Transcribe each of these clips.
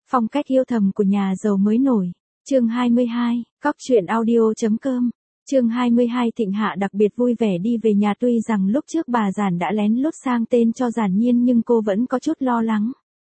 Phong cách yêu thầm của nhà giàu mới nổi. Chương 22, Cóc truyện audio.com. Chương 22 Thịnh Hạ đặc biệt vui vẻ đi về nhà, tuy rằng lúc trước bà Giản đã lén lút sang tên cho Giản Nhiên nhưng cô vẫn có chút lo lắng.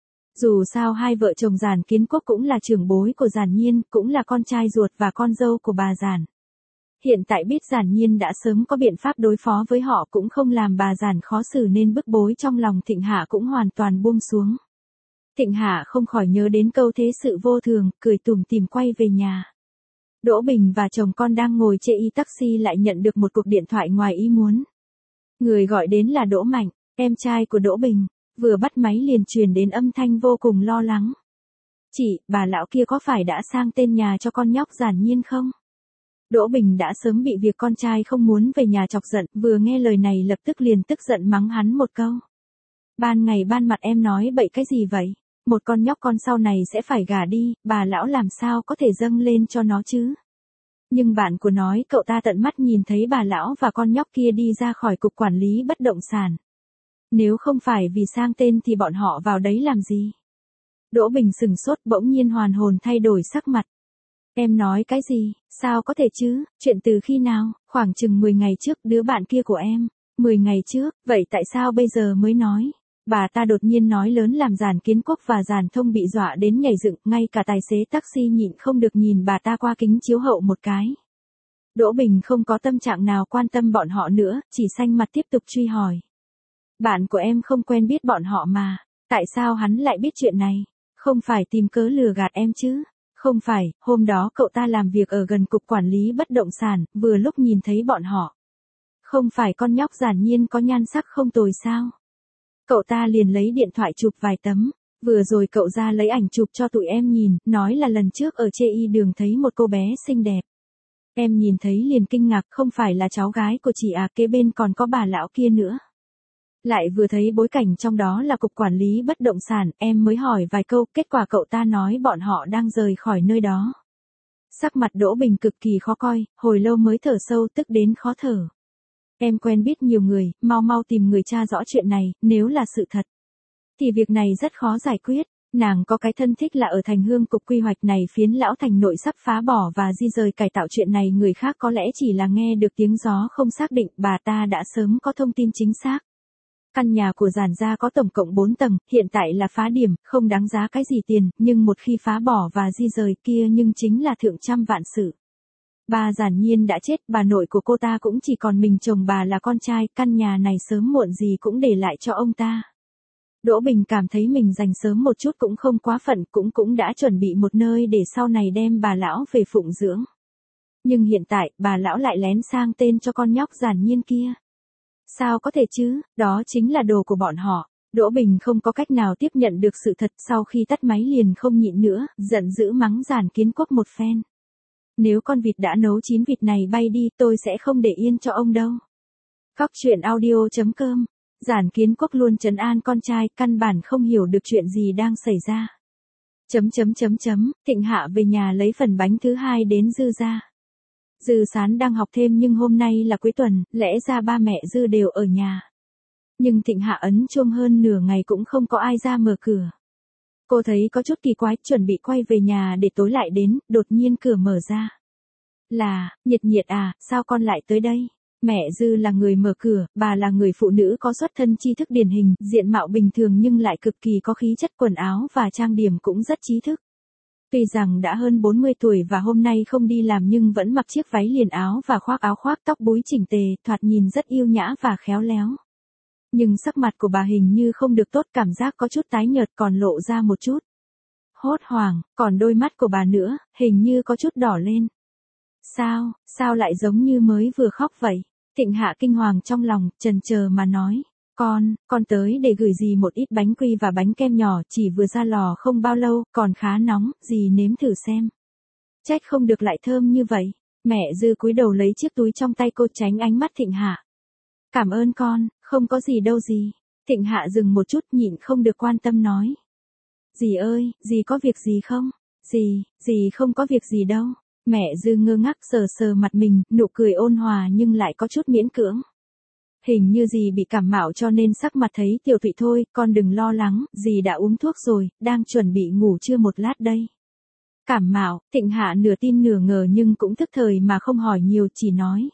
Dù sao hai vợ chồng Giản Kiến Quốc cũng là trưởng bối của Giản Nhiên, cũng là con trai ruột và con dâu của bà Giản. Hiện tại biết Giản Nhiên đã sớm có biện pháp đối phó với họ cũng không làm bà Giản khó xử nên bức bối trong lòng Thịnh Hạ cũng hoàn toàn buông xuống. Thịnh Hạ không khỏi nhớ đến câu thế sự vô thường, cười tủm tỉm quay về nhà. Đỗ Bình và chồng con đang ngồi chê y taxi lại nhận được một cuộc điện thoại ngoài ý muốn. Người gọi đến là Đỗ Mạnh, em trai của Đỗ Bình, vừa bắt máy liền truyền đến âm thanh vô cùng lo lắng. Chị, bà lão kia có phải đã sang tên nhà cho con nhóc Giản Nhiên không? Đỗ Bình đã sớm bị việc con trai không muốn về nhà chọc giận, vừa nghe lời này lập tức liền tức giận mắng hắn một câu. Ban ngày ban mặt em nói bậy cái gì vậy? Một con nhóc con sau này sẽ phải gả đi, bà lão làm sao có thể dâng lên cho nó chứ? Nhưng bạn của nói cậu ta tận mắt nhìn thấy bà lão và con nhóc kia đi ra khỏi cục quản lý bất động sản. Nếu không phải vì sang tên thì bọn họ vào đấy làm gì? Đỗ Bình sừng sốt bỗng nhiên hoàn hồn thay đổi sắc mặt. Em nói cái gì, sao có thể chứ, chuyện từ khi nào, khoảng chừng 10 ngày trước đứa bạn kia của em, 10 ngày trước, vậy tại sao bây giờ mới nói? Bà ta đột nhiên nói lớn làm Giản Kiến Quốc và Giản Thông bị dọa đến nhảy dựng, ngay cả tài xế taxi nhịn không được nhìn bà ta qua kính chiếu hậu một cái. Đỗ Bình không có tâm trạng nào quan tâm bọn họ nữa, chỉ xanh mặt tiếp tục truy hỏi. Bạn của em không quen biết bọn họ mà, tại sao hắn lại biết chuyện này? Không phải tìm cớ lừa gạt em chứ? Không phải, hôm đó cậu ta làm việc ở gần cục quản lý bất động sản, vừa lúc nhìn thấy bọn họ. Không phải con nhóc Giản Nhiên có nhan sắc không tồi sao? Cậu ta liền lấy điện thoại chụp vài tấm, vừa rồi cậu ra lấy ảnh chụp cho tụi em nhìn, nói là lần trước ở chê y đường thấy một cô bé xinh đẹp. Em nhìn thấy liền kinh ngạc, không phải là cháu gái của chị à, kế bên còn có bà lão kia nữa. Lại vừa thấy bối cảnh trong đó là cục quản lý bất động sản, em mới hỏi vài câu, kết quả cậu ta nói bọn họ đang rời khỏi nơi đó. Sắc mặt Đỗ Bình cực kỳ khó coi, hồi lâu mới thở sâu tức đến khó thở. Em quen biết nhiều người, mau tìm người tra rõ chuyện này, nếu là sự thật. Thì việc này rất khó giải quyết, nàng có cái thân thích là ở Thành Hương cục quy hoạch này phiến lão thành nội sắp phá bỏ và di rời cải tạo, chuyện này người khác có lẽ chỉ là nghe được tiếng gió không xác định, bà ta đã sớm có thông tin chính xác. Căn nhà của Giản gia có tổng cộng 4 tầng, hiện tại là phá điểm, không đáng giá cái gì tiền, nhưng một khi phá bỏ và di rời kia nhưng chính là thượng trăm vạn sự. Bà Giản Nhiên đã chết, bà nội của cô ta cũng chỉ còn mình chồng bà là con trai, căn nhà này sớm muộn gì cũng để lại cho ông ta. Đỗ Bình cảm thấy mình dành sớm một chút cũng không quá phận, cũng đã chuẩn bị một nơi để sau này đem bà lão về phụng dưỡng. Nhưng hiện tại, bà lão lại lén sang tên cho con nhóc Giản Nhiên kia. Sao có thể chứ, đó chính là đồ của bọn họ. Đỗ Bình không có cách nào tiếp nhận được sự thật, sau khi tắt máy liền không nhịn nữa, giận dữ mắng Giản Kiến Quốc một phen. Nếu con vịt đã nấu chín vịt này bay đi, tôi sẽ không để yên cho ông đâu. Cóc truyện audio.com. Giản Kiến Quốc luôn trấn an con trai, căn bản không hiểu được chuyện gì đang xảy ra. Thịnh Hạ về nhà lấy phần bánh thứ hai đến Dư ra. Dư Sán đang học thêm nhưng hôm nay là cuối tuần, lẽ ra ba mẹ Dư đều ở nhà. Nhưng Thịnh Hạ ấn chuông hơn nửa ngày cũng không có ai ra mở cửa. Cô thấy có chút kỳ quái, chuẩn bị quay về nhà để tối lại đến, đột nhiên cửa mở ra. Là, Nhiệt à, sao con lại tới đây? Mẹ Dư là người mở cửa, bà là người phụ nữ có xuất thân tri thức điển hình, diện mạo bình thường nhưng lại cực kỳ có khí chất, quần áo và trang điểm cũng rất trí thức. Tuy rằng đã hơn 40 tuổi và hôm nay không đi làm nhưng vẫn mặc chiếc váy liền áo và khoác áo khoác, tóc búi chỉnh tề, thoạt nhìn rất yêu nhã và khéo léo. Nhưng sắc mặt của bà hình như không được tốt, cảm giác có chút tái nhợt, còn lộ ra một chút hốt hoảng, còn đôi mắt của bà nữa, hình như có chút đỏ lên. Sao lại giống như mới vừa khóc vậy? Thịnh Hạ kinh hoàng trong lòng, chần chờ mà nói. Con tới để gửi dì một ít bánh quy và bánh kem nhỏ, chỉ vừa ra lò không bao lâu, còn khá nóng, dì nếm thử xem. Trách không được lại thơm như vậy. Mẹ Dư cúi đầu lấy chiếc túi trong tay cô tránh ánh mắt Thịnh Hạ. Cảm ơn con, không có gì đâu dì. Thịnh Hạ dừng một chút nhịn không được quan tâm nói. Dì ơi, dì có việc gì không? Dì không có việc gì đâu. Mẹ Dư ngơ ngác sờ mặt mình, nụ cười ôn hòa nhưng lại có chút miễn cưỡng. Hình như dì bị cảm mạo cho nên sắc mặt thấy tiểu tụy thôi, con đừng lo lắng, dì đã uống thuốc rồi, đang chuẩn bị ngủ trưa một lát đây. Cảm mạo, Thịnh Hạ nửa tin nửa ngờ nhưng cũng thức thời mà không hỏi nhiều, chỉ nói.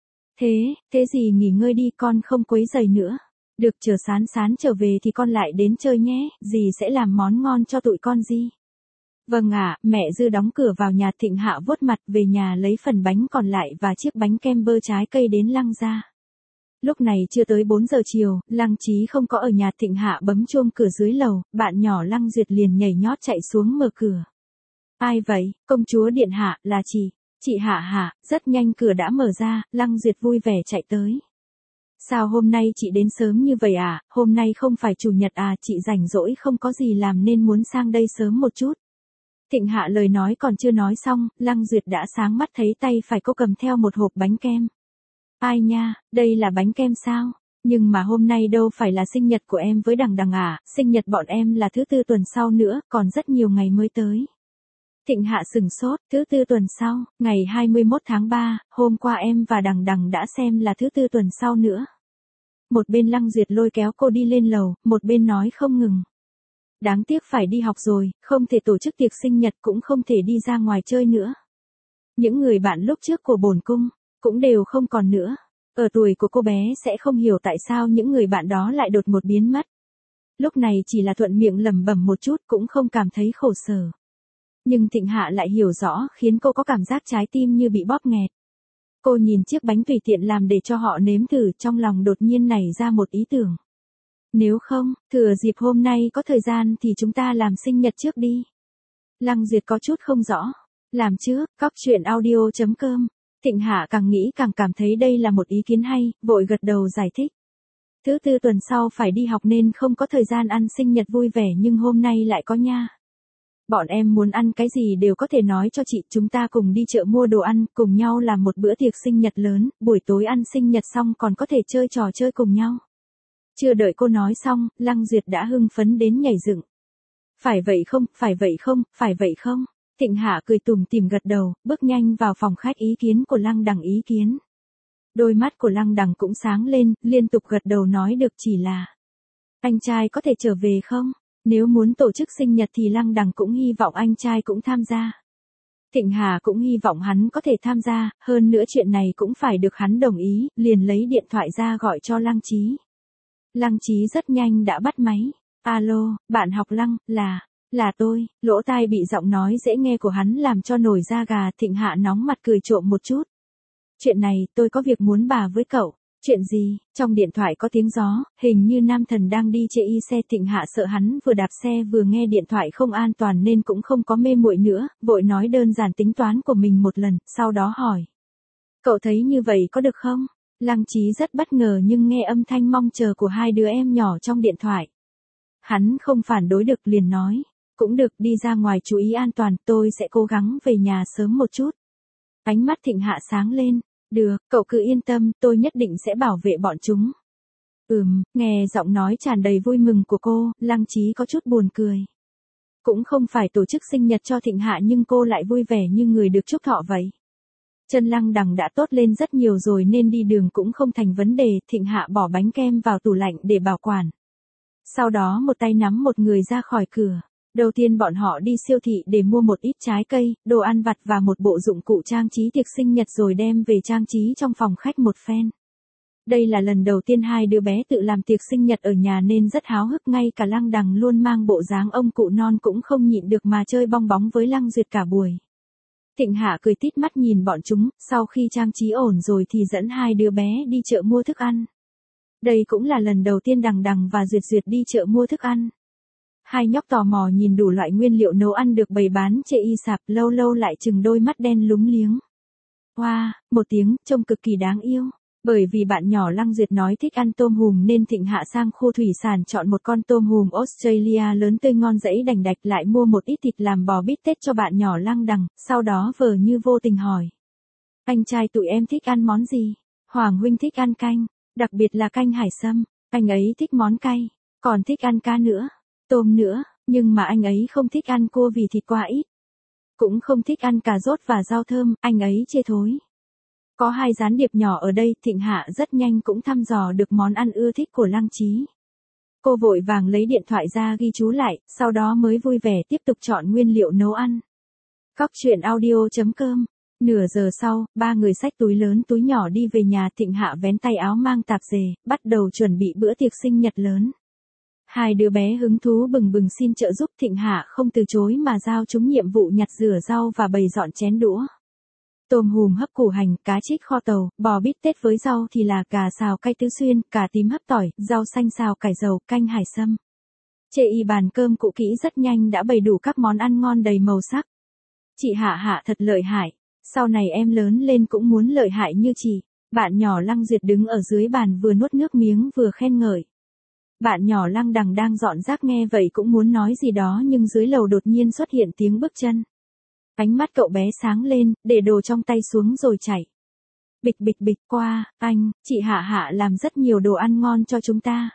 Thế dì nghỉ ngơi đi, con không quấy rầy nữa. Được, chờ Sán Sán trở về thì con lại đến chơi nhé, dì sẽ làm món ngon cho tụi con dì. Vâng ạ, mẹ Dư đóng cửa vào nhà. Thịnh Hạ vuốt mặt về nhà lấy phần bánh còn lại và chiếc bánh kem bơ trái cây đến Lăng ra. Lúc này chưa tới 4 giờ chiều, Lăng Chí không có ở nhà. Thịnh Hạ bấm chuông cửa dưới lầu, bạn nhỏ Lăng Duyệt liền nhảy nhót chạy xuống mở cửa. Ai vậy, công chúa điện hạ, là chị Hạ hả? Rất nhanh cửa đã mở ra, Lăng Duyệt vui vẻ chạy tới. Sao hôm nay chị đến sớm như vậy à, hôm nay không phải chủ nhật à, chị rảnh rỗi không có gì làm nên muốn sang đây sớm một chút. Thịnh Hạ lời nói còn chưa nói xong, Lăng Duyệt đã sáng mắt thấy tay phải cô cầm theo một hộp bánh kem. Ai nha, đây là bánh kem sao? Nhưng mà hôm nay đâu phải là sinh nhật của em với Đằng Đằng à, sinh nhật bọn em là thứ tư tuần sau nữa, còn rất nhiều ngày mới tới. Thịnh Hạ sừng sốt, thứ tư tuần sau, ngày 21 tháng 3, hôm qua em và Đằng Đằng đã xem là thứ tư tuần sau nữa. Một bên Lăng Duyệt lôi kéo cô đi lên lầu, một bên nói không ngừng. Đáng tiếc phải đi học rồi, không thể tổ chức tiệc sinh nhật cũng không thể đi ra ngoài chơi nữa. Những người bạn lúc trước của bổn cung, cũng đều không còn nữa. Ở tuổi của cô bé sẽ không hiểu tại sao những người bạn đó lại đột ngột biến mất. Lúc này chỉ là thuận miệng lẩm bẩm một chút cũng không cảm thấy khổ sở. Nhưng Thịnh Hạ lại hiểu rõ khiến cô có cảm giác trái tim như bị bóp nghẹt. Cô nhìn chiếc bánh tùy tiện làm để cho họ nếm thử, trong lòng đột nhiên nảy ra một ý tưởng. Nếu không, thừa dịp hôm nay có thời gian thì chúng ta làm sinh nhật trước đi. Lăng Duyệt có chút không rõ. Làm trước, cóc.audio.com. Thịnh Hạ càng nghĩ càng cảm thấy đây là một ý kiến hay, vội gật đầu giải thích. Thứ tư tuần sau phải đi học nên không có thời gian ăn sinh nhật vui vẻ nhưng hôm nay lại có nha. Bọn em muốn ăn cái gì đều có thể nói cho chị, chúng ta cùng đi chợ mua đồ ăn, cùng nhau làm một bữa tiệc sinh nhật lớn, buổi tối ăn sinh nhật xong còn có thể chơi trò chơi cùng nhau. Chưa đợi cô nói xong, Lăng Duyệt đã hưng phấn đến nhảy dựng. Phải vậy không, phải vậy không, phải vậy không? Thịnh Hạ cười tủm tỉm gật đầu, bước nhanh vào phòng khách. Ý kiến của Lăng Đằng ý kiến. Đôi mắt của Lăng Đằng cũng sáng lên, liên tục gật đầu nói được, chỉ là anh trai có thể trở về không? Nếu muốn tổ chức sinh nhật thì Lăng Đằng cũng hy vọng anh trai cũng tham gia. Thịnh Hà cũng hy vọng hắn có thể tham gia, hơn nữa chuyện này cũng phải được hắn đồng ý, liền lấy điện thoại ra gọi cho Lăng Chí. Lăng Chí rất nhanh đã bắt máy. Alo, bạn học Lăng, là tôi. Lỗ tai bị giọng nói dễ nghe của hắn làm cho nổi da gà. Thịnh Hạ nóng mặt cười trộm một chút. Chuyện này, tôi có việc muốn bà với cậu. Chuyện gì? Trong điện thoại có tiếng gió, hình như nam thần đang đi chê y xe. Thịnh Hạ sợ hắn vừa đạp xe vừa nghe điện thoại không an toàn nên cũng không có mê muội nữa, vội nói đơn giản tính toán của mình một lần, sau đó hỏi. Cậu thấy như vậy có được không? Lăng Chí rất bất ngờ nhưng nghe âm thanh mong chờ của hai đứa em nhỏ trong điện thoại. Hắn không phản đối được, liền nói. Cũng được, đi ra ngoài chú ý an toàn, tôi sẽ cố gắng về nhà sớm một chút. Ánh mắt Thịnh Hạ sáng lên. Được, cậu cứ yên tâm, tôi nhất định sẽ bảo vệ bọn chúng. Nghe giọng nói tràn đầy vui mừng của cô, Lăng Chí có chút buồn cười. Cũng không phải tổ chức sinh nhật cho Thịnh Hạ nhưng cô lại vui vẻ như người được chúc thọ vậy. Chân Lăng Đằng đã tốt lên rất nhiều rồi nên đi đường cũng không thành vấn đề. Thịnh Hạ bỏ bánh kem vào tủ lạnh để bảo quản. Sau đó một tay nắm một người ra khỏi cửa. Đầu tiên bọn họ đi siêu thị để mua một ít trái cây, đồ ăn vặt và một bộ dụng cụ trang trí tiệc sinh nhật rồi đem về trang trí trong phòng khách một phen. Đây là lần đầu tiên hai đứa bé tự làm tiệc sinh nhật ở nhà nên rất háo hức, ngay cả Lăng Đằng luôn mang bộ dáng ông cụ non cũng không nhịn được mà chơi bong bóng với Lăng Duyệt cả buổi. Thịnh Hạ cười tít mắt nhìn bọn chúng, sau khi trang trí ổn rồi thì dẫn hai đứa bé đi chợ mua thức ăn. Đây cũng là lần đầu tiên Đằng Đằng và Duyệt Duyệt đi chợ mua thức ăn. Hai nhóc tò mò nhìn đủ loại nguyên liệu nấu ăn được bày bán chê y sạp, lâu lâu lại chừng đôi mắt đen lúng liếng. Wow, một tiếng, trông cực kỳ đáng yêu. Bởi vì bạn nhỏ Lăng Duyệt nói thích ăn tôm hùm nên Thịnh Hạ sang khu thủy sản chọn một con tôm hùm Australia lớn tươi ngon dẫy đành đạch, lại mua một ít thịt làm bò bít tết cho bạn nhỏ Lăng Đằng, sau đó vờ như vô tình hỏi. Anh trai tụi em thích ăn món gì? Hoàng huynh thích ăn canh, đặc biệt là canh hải sâm, anh ấy thích món cay, còn thích ăn cá nữa, tôm nữa, nhưng mà anh ấy không thích ăn cua vì thịt quá ít. Cũng không thích ăn cà rốt và rau thơm, anh ấy chê thối. Có hai gián điệp nhỏ ở đây, Thịnh Hạ rất nhanh cũng thăm dò được món ăn ưa thích của Lăng Chí. Cô vội vàng lấy điện thoại ra ghi chú lại, sau đó mới vui vẻ tiếp tục chọn nguyên liệu nấu ăn. Cóc truyện audio.com. Nửa giờ sau, ba người xách túi lớn túi nhỏ đi về nhà. Thịnh Hạ vén tay áo mang tạp dề, bắt đầu chuẩn bị bữa tiệc sinh nhật lớn. Hai đứa bé hứng thú bừng bừng xin trợ giúp. Thịnh Hạ không từ chối mà giao chúng nhiệm vụ nhặt rửa rau và bày dọn chén đũa. Tôm hùm hấp củ hành, cá trích kho tàu, bò bít tết với rau thì là cà xào cay tứ xuyên, cà tím hấp tỏi, rau xanh xào cải dầu, canh hải sâm. Chê y bàn cơm cũ kỹ rất nhanh đã bày đủ các món ăn ngon đầy màu sắc. Chị Hạ Hạ thật lợi hại, sau này em lớn lên cũng muốn lợi hại như chị. Bạn nhỏ Lăng Duyệt đứng ở dưới bàn vừa nuốt nước miếng vừa khen ngợi. Bạn nhỏ Lăng Đằng đang dọn rác nghe vậy cũng muốn nói gì đó nhưng dưới lầu đột nhiên xuất hiện tiếng bước chân. Ánh mắt cậu bé sáng lên, để đồ trong tay xuống rồi chạy. Bịch bịch bịch qua, anh, chị Hạ Hạ làm rất nhiều đồ ăn ngon cho chúng ta.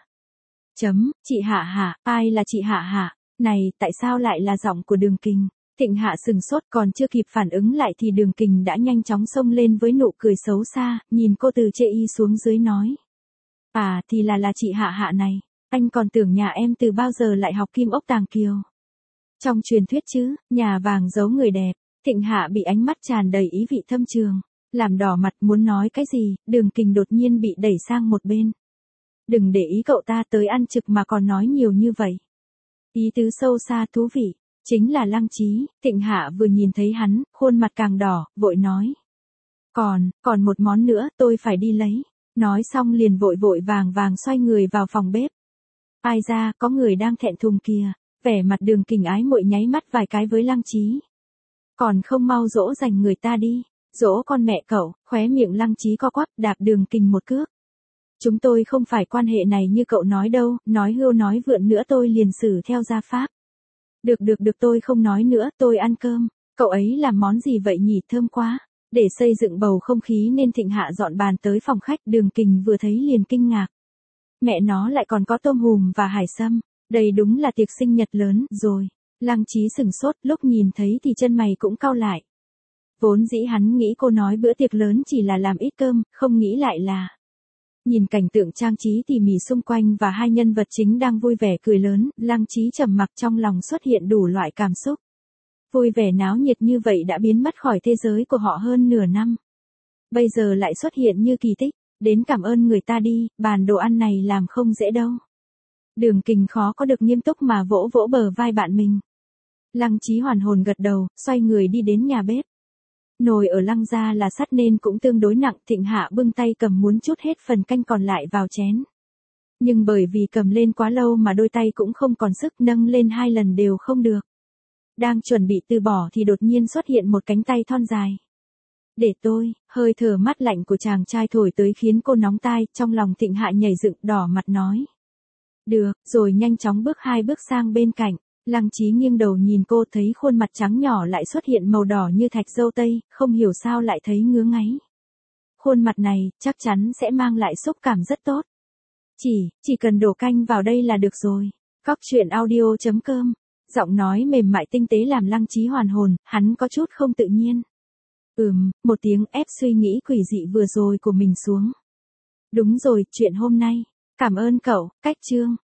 Chị Hạ Hạ, ai là chị Hạ Hạ? Này, tại sao lại là giọng của Đường Kình? Thịnh Hạ sừng sốt còn chưa kịp phản ứng lại thì Đường Kình đã nhanh chóng xông lên với nụ cười xấu xa, nhìn cô từ chê y xuống dưới nói. À thì là chị Hạ Hạ này, anh còn tưởng nhà em từ bao giờ lại học kim ốc tàng kiều. Trong truyền thuyết chứ, nhà vàng giấu người đẹp. Thịnh Hạ bị ánh mắt tràn đầy ý vị thâm trường, làm đỏ mặt muốn nói cái gì, Đường Kình đột nhiên bị đẩy sang một bên. Đừng để ý cậu ta tới ăn trực mà còn nói nhiều như vậy. Ý tứ sâu xa thú vị, chính là Lăng Chí. Thịnh Hạ vừa nhìn thấy hắn, khuôn mặt càng đỏ, vội nói. Còn một món nữa, tôi phải đi lấy. Nói xong liền vội vội vàng vàng xoay người vào phòng bếp. Ai ra, có người đang thẹn thùng kìa. Vẻ mặt Đường Kình ái muội nháy mắt vài cái với Lăng Chí. Còn không mau dỗ dành người ta đi. Dỗ con mẹ cậu, khóe miệng Lăng Chí co quắp, đạp Đường Kình một cước. Chúng tôi không phải quan hệ này như cậu nói đâu, nói hưu nói vượn nữa tôi liền xử theo gia pháp. Được tôi không nói nữa, tôi ăn cơm. Cậu ấy làm món gì vậy nhỉ, thơm quá. Để xây dựng bầu không khí nên Thịnh Hạ dọn bàn tới phòng khách. Đường Kình vừa thấy liền kinh ngạc. Mẹ nó lại còn có tôm hùm và hải sâm. Đây đúng là tiệc sinh nhật lớn rồi. Lăng Chí sừng sốt, lúc nhìn thấy thì chân mày cũng cau lại. Vốn dĩ hắn nghĩ cô nói bữa tiệc lớn chỉ là làm ít cơm, không nghĩ lại là. Nhìn cảnh tượng trang trí tỉ mỉ xung quanh và hai nhân vật chính đang vui vẻ cười lớn, Lăng Chí trầm mặc, trong lòng xuất hiện đủ loại cảm xúc. Vui vẻ náo nhiệt như vậy đã biến mất khỏi thế giới của họ hơn nửa năm. Bây giờ lại xuất hiện như kỳ tích, đến cảm ơn người ta đi, bàn đồ ăn này làm không dễ đâu. Đường Kình khó có được nghiêm túc mà vỗ vỗ bờ vai bạn mình. Lăng Chí hoàn hồn gật đầu, xoay người đi đến nhà bếp. Nồi ở Lăng gia là sắt nên cũng tương đối nặng. Thịnh Hạ bưng tay cầm muốn trút hết phần canh còn lại vào chén. Nhưng bởi vì cầm lên quá lâu mà đôi tay cũng không còn sức, nâng lên 2 lần đều không được. Đang chuẩn bị từ bỏ thì đột nhiên xuất hiện một cánh tay thon dài. Để tôi, hơi thở mát lạnh của chàng trai thổi tới khiến cô nóng tai, trong lòng Thịnh Hạ nhảy dựng, đỏ mặt nói. Được, rồi nhanh chóng bước 2 bước sang bên cạnh. Lăng Chí nghiêng đầu nhìn cô, thấy khuôn mặt trắng nhỏ lại xuất hiện màu đỏ như thạch dâu tây, không hiểu sao lại thấy ngứa ngáy. Khuôn mặt này, chắc chắn sẽ mang lại xúc cảm rất tốt. Chỉ cần đổ canh vào đây là được rồi. Cóc truyện audio.com. Giọng nói mềm mại tinh tế làm Lăng Chí hoàn hồn, hắn có chút không tự nhiên. Một tiếng ép suy nghĩ quỷ dị vừa rồi của mình xuống. Đúng rồi, chuyện hôm nay. Cảm ơn cậu, cách chương.